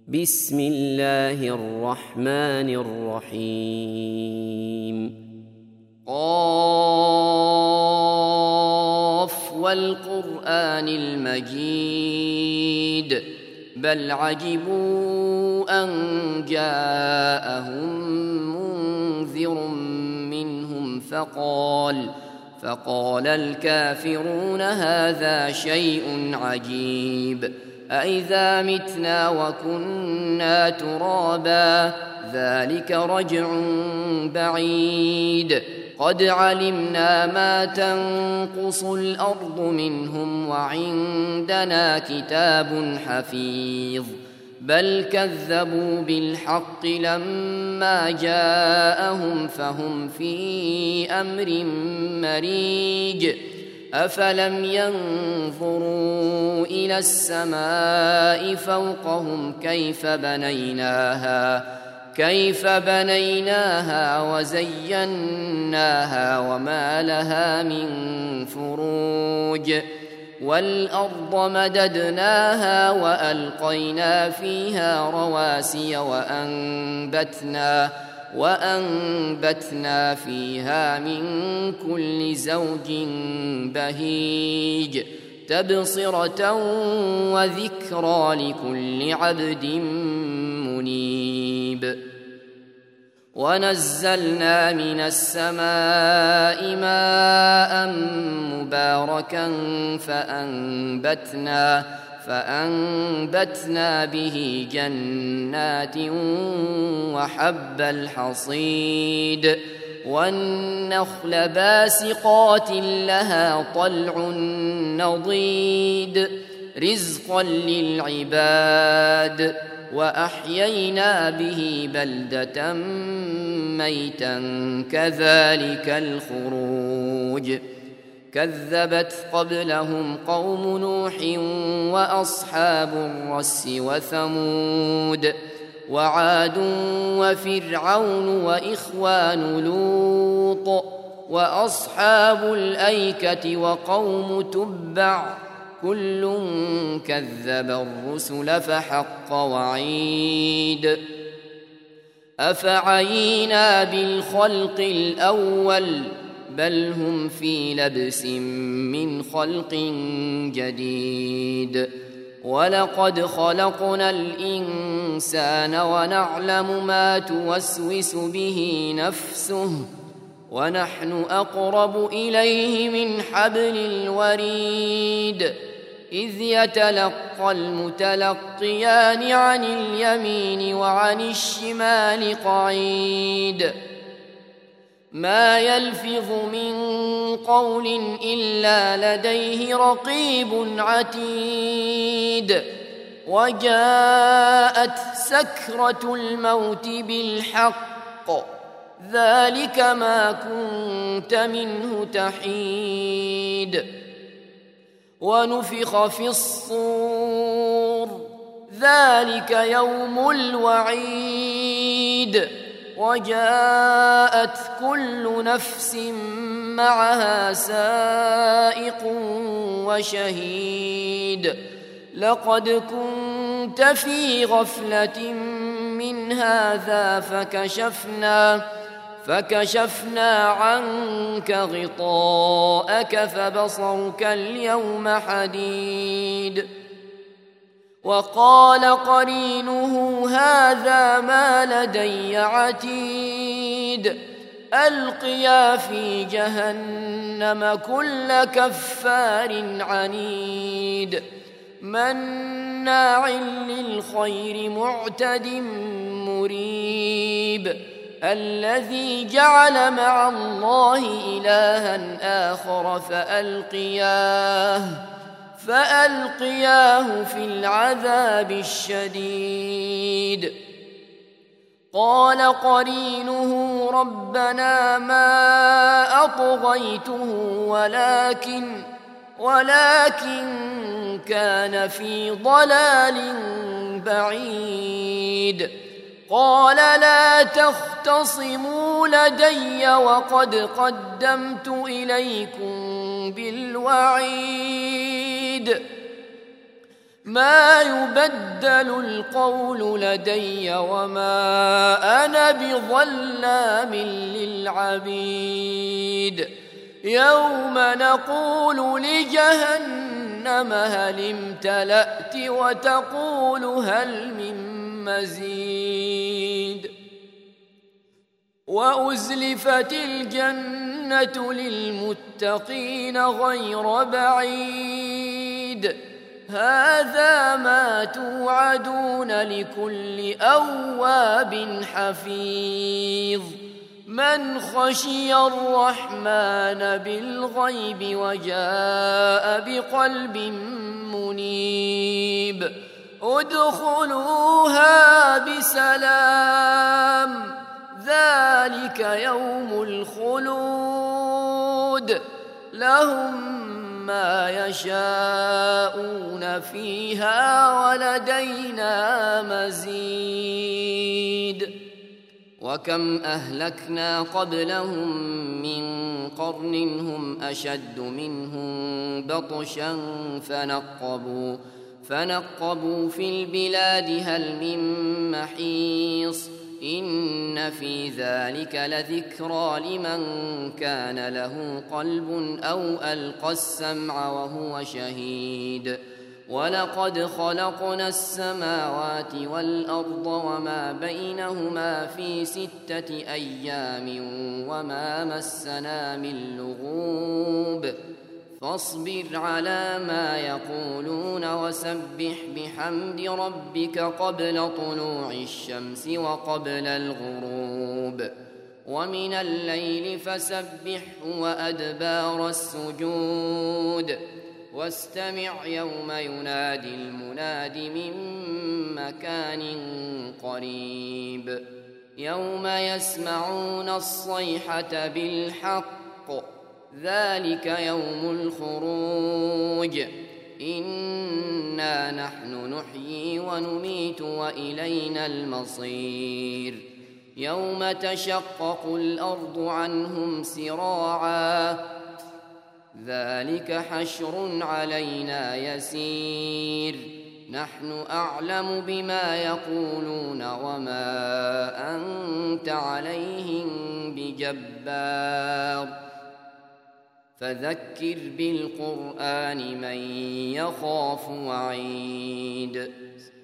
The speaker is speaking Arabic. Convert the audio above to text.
بسم الله الرحمن الرحيم قاف والقرآن المجيد بل عجبوا أن جاءهم منذر منهم فقال الكافرون هذا شيء عجيب أإذا متنا وكنا ترابا ذلك رجع بعيد قد علمنا ما تنقص الأرض منهم وعندنا كتاب حفيظ بل كذبوا بالحق لما جاءهم فهم في أمر مريج أفلم ينظروا إلى السماء فوقهم كيف بنيناها وزيناها وما لها من فروج والأرض مددناها وألقينا فيها رواسي وأنبتنا فيها من كل زوج بهيج تبصرة وذكرى لكل عبد منيب ونزلنا من السماء ماء مباركا فأنبتنا به جنات وحب الحصيد والنخل باسقات لها طلع نضيد رزقا للعباد وأحيينا به بلدة ميتا كذلك الخروج كذبت قبلهم قوم نوح وأصحاب الرس وثمود وعاد وفرعون وإخوان لوط وأصحاب الأيكة وقوم تبع كل كذب الرسل فحق وعيد أفعينا بالخلق الأول بل هم في لبس من خلق جديد ولقد خلقنا الإنسان ونعلم ما توسوس به نفسه ونحن أقرب إليه من حبل الوريد إذ يتلقى المتلقيان عن اليمين وعن الشمال قعيد ما يلفظ من قول إلا لديه رقيب عتيد وجاءت سكرة الموت بالحق ذلك ما كنت منه تحيد ونفخ في الصور ذلك يوم الوعيد وجاءت كل نفس معها سائق وشهيد لقد كنت في غفلة من هذا فكشفنا عنك غطاءك فبصرك اليوم حديد وقال قرينه هذا ما لدي عتيد ألقيا في جهنم كل كفار عنيد مناع للخير معتد مريب الذي جعل مع الله إلها آخر فألقياه في العذاب الشديد قال قرينه ربنا ما أطغيته ولكن كان في ضلال بعيد قال لا تختصموا لدي وقد قدمت إليكم بالوعيد ما يبدل القول لدي وما أنا بظلام للعبيد يوم نقول لجهنم هل امتلأت وتقول هل من مزيد وأزلفت الجنة للمتقين غير بعيد هذا ما توعدون لكل أواب حفيظ من خشي الرحمن بالغيب وجاء بقلب منيب ادخلوها بسلام ذلك يوم الخلود لهم ما يشاءون فيها ولدينا مزيد وكم أهلكنا قبلهم من قرن هم أشد منهم بطشا فنقبوا في البلاد هل من محيص إن في ذلك لذكرى لمن كان له قلب أو ألقى السمع وهو شهيد ولقد خلقنا السماوات والأرض وما بينهما في 6 أيام وما مسنا من لغوب فاصبر على ما يقولون وسبح بحمد ربك قبل طلوع الشمس وقبل الغروب ومن الليل فسبحه وأدبار السجود واستمع يوم ينادي المناد من مكان قريب يوم يسمعون الصيحة بالحق ذلك يوم الخروج إنا نحن نحيي ونميت وإلينا المصير يوم تشقق الأرض عنهم سراعا ذلك حشر علينا يسير نحن أعلم بما يقولون وما أنت عليهم بجبار فذكر بالقرآن من يخاف وعيد